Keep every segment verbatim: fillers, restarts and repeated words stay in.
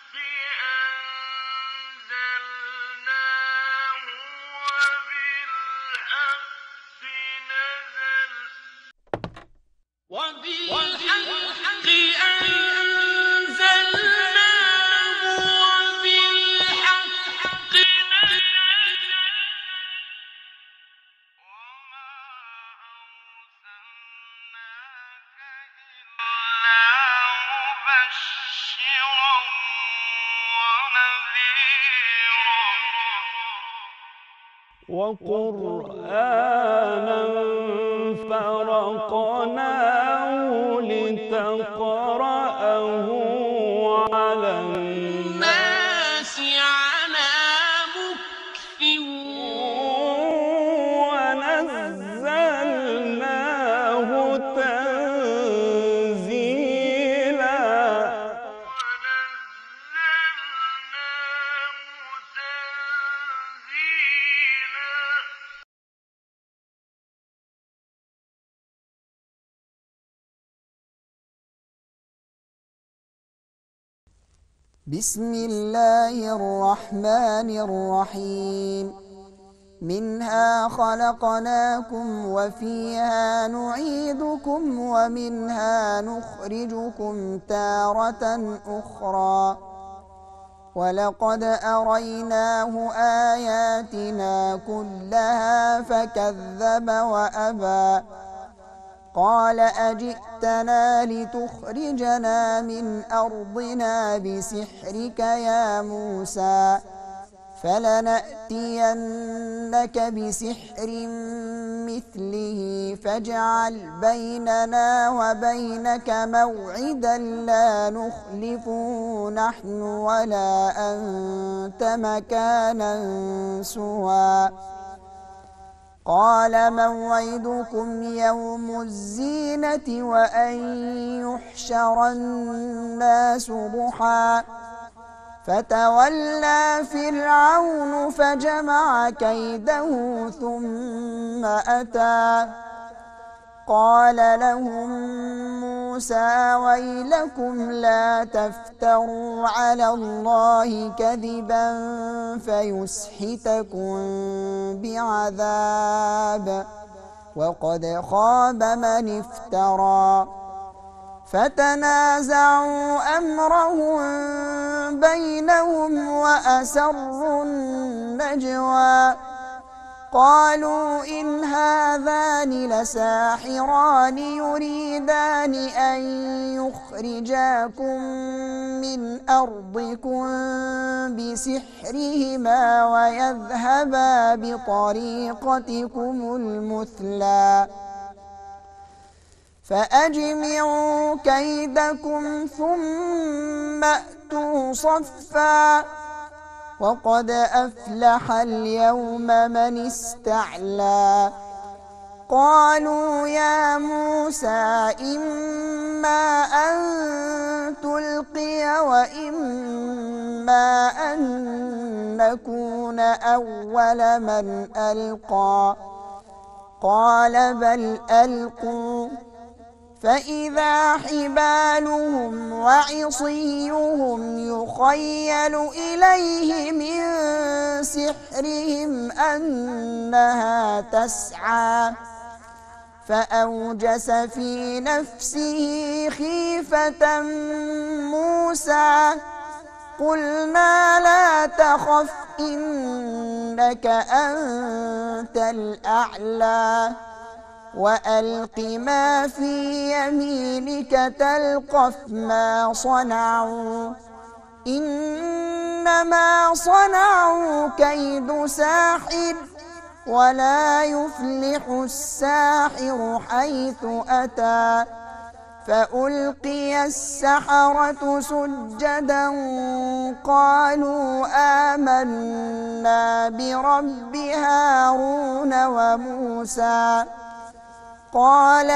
وبالحق أنزلناه وبالحق نزل وما أرسلناك إلا مبشرا ونذيرا وقرآنا فرقناه لتقرأه على الناس على مكث ونزلناه تنزيلا بسم الله الرحمن الرحيم. منها خلقناكم وفيها نعيدكم ومنها نخرجكم تارة أخرى ولقد أريناه آياتنا كلها فكذب وأبى قال أجئتنا لتخرجنا من أرضنا بسحرك يا موسى فلنأتينك بسحر مثله فاجعل بيننا وبينك موعدا لا نخلفه نحن ولا أنت مكانا سوى قال موعدكم يوم الزينة وأن يحشر الناس ضحى فتولى فرعون فجمع كيده ثم أتى قال لهم موسى ويلكم لا تفتروا على الله كذبا فيسحتكم بعذاب وقد خاب من افترى فتنازعوا أمرهم بينهم وأسروا النجوى قالوا إن هذان لساحران يريدان أن يخرجاكم من أرضكم بسحرهما ويذهبا بطريقتكم المثلى فأجمعوا كيدكم ثم أتوا صفا وقد أفلح اليوم من استعلى قالوا يا موسى إما أن تلقي وإما أن نكون أول من ألقى قال بل ألقوا فإذا حبالهم وعصيهم يخيل إليه من سحرهم أنها تسعى فأوجس في نفسه خيفة موسى قلنا لا تخف إنك أنت الأعلى وألق ما في يمينك تلقف ما صنعوا إنما صنعوا كيد ساحر ولا يفلح الساحر حيث أتى فألقي السحرة سجدا قالوا آمنا برب هارون وموسى قال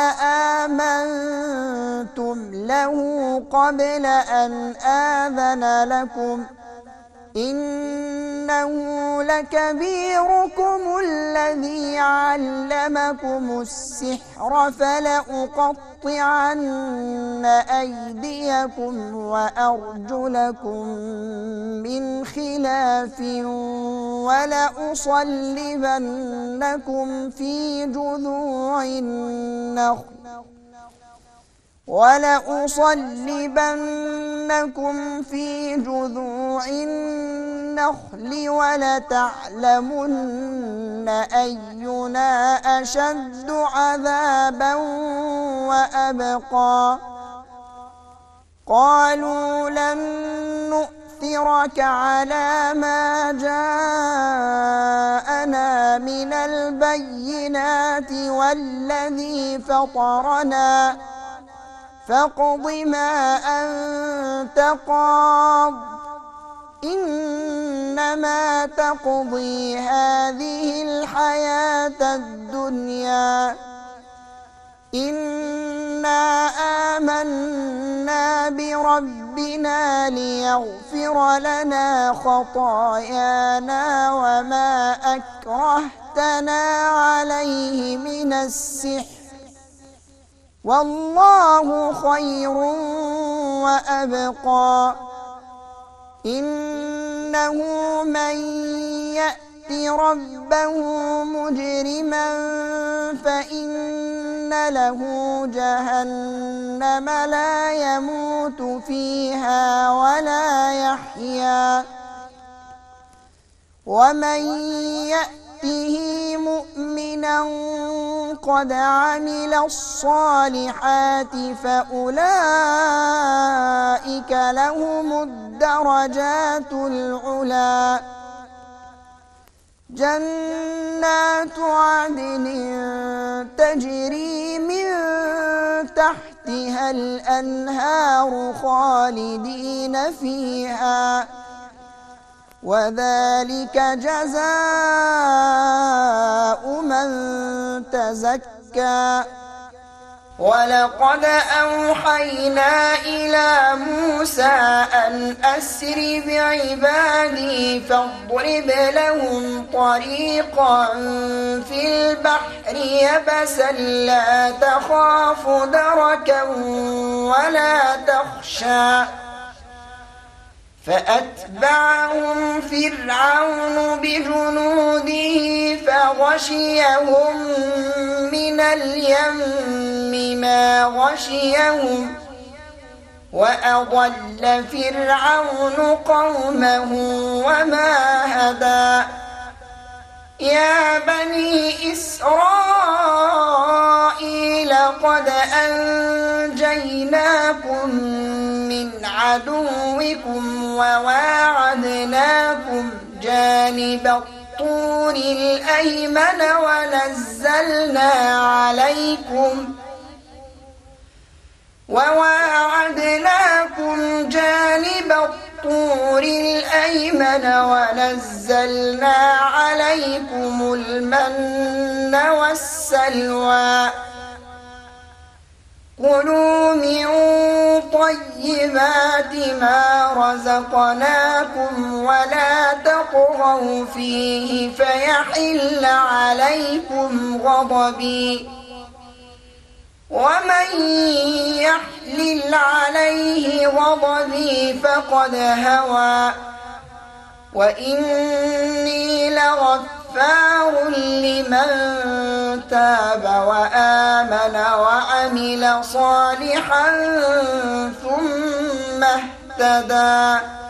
آمنتم له قبل أن آذن لكم إنه لكبيركم الذي علمكم السحر فلأقطعن لأقطعن أيديكم وأرجلكم من خلاف ولأصلبنكم في جذوع النخل ولأصلبنكم في جذوع النخل ولتعلمن أينا أشد عذابا وأبقى قالوا لن نؤثرك على ما جاءنا من البينات والذي فطرنا فاقض ما أنت قاض إنما تقضي هذه الحياة الدنيا إنا آمنا بربنا ليغفر لنا خطايانا وما أكرهتنا عليه من السحر والله خير وأبقى إنه من يأت ربه مجرما فإن له جهنم لا يموت فيها ولا يحيا ومن يأته مؤمنا قد عمل الصالحات فأولئك لهم الدرجات العلى جنات عدن تجري من تحتها الأنهار خالدين فيها وذلك جزاء من تزكى ولقد أوحينا إلى موسى أن أسر بعبادي فاضرب لهم طريقا في البحر يبسا لا تخاف دركا ولا تخشى فأتبعهم فرعون بجنوده فغشيهم من اليم ما غشيهم وأضل فرعون قومه وما هدى يا بني إسرائيل قد أنجيناكم من عدوكم وواعدناكم جانب الطور الأيمن ونزلنا عليكم وواعدناكم جانب الطور الأيمن ونزلنا عليكم المن والسلوى كلوا من طيبات ما رزقناكم ولا تطغوا فيه فيحل عليكم غضبي ومن يحلل عليه غضبي فقد هوى وإني لغفار لمن تاب وآمن وعمل صالحا ثم اهتدى